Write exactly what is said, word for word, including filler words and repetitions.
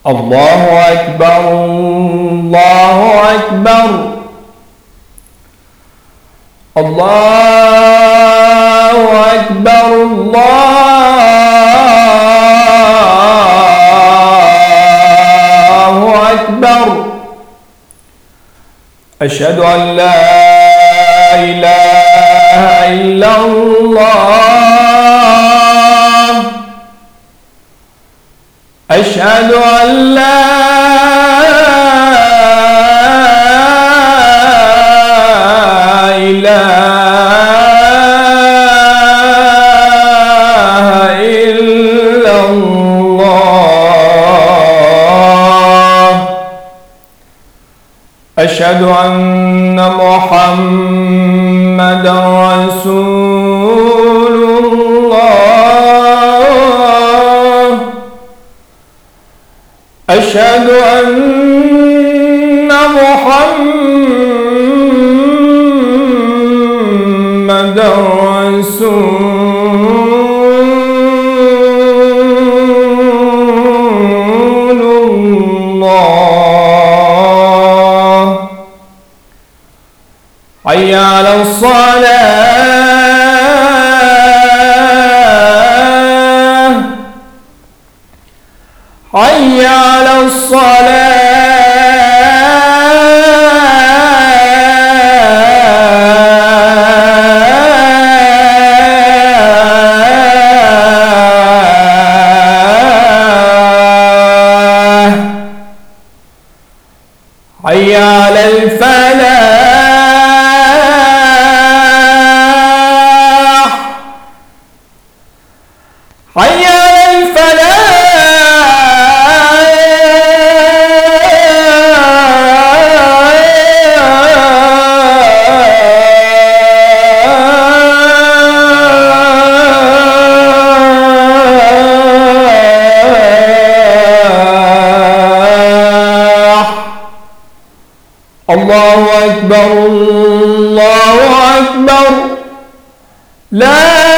الله أكبر الله أكبر الله أكبر الله أكبر أشهد أن لا إله إلا الله أشهد أن لا إله إلا الله أشهد أن محمدا رسول الله أشهد أن محمدا رسول الله حي على الصلاة حي على الصلاة حي على الفلاح حي على الفلاح الله أكبر الله أكبر لا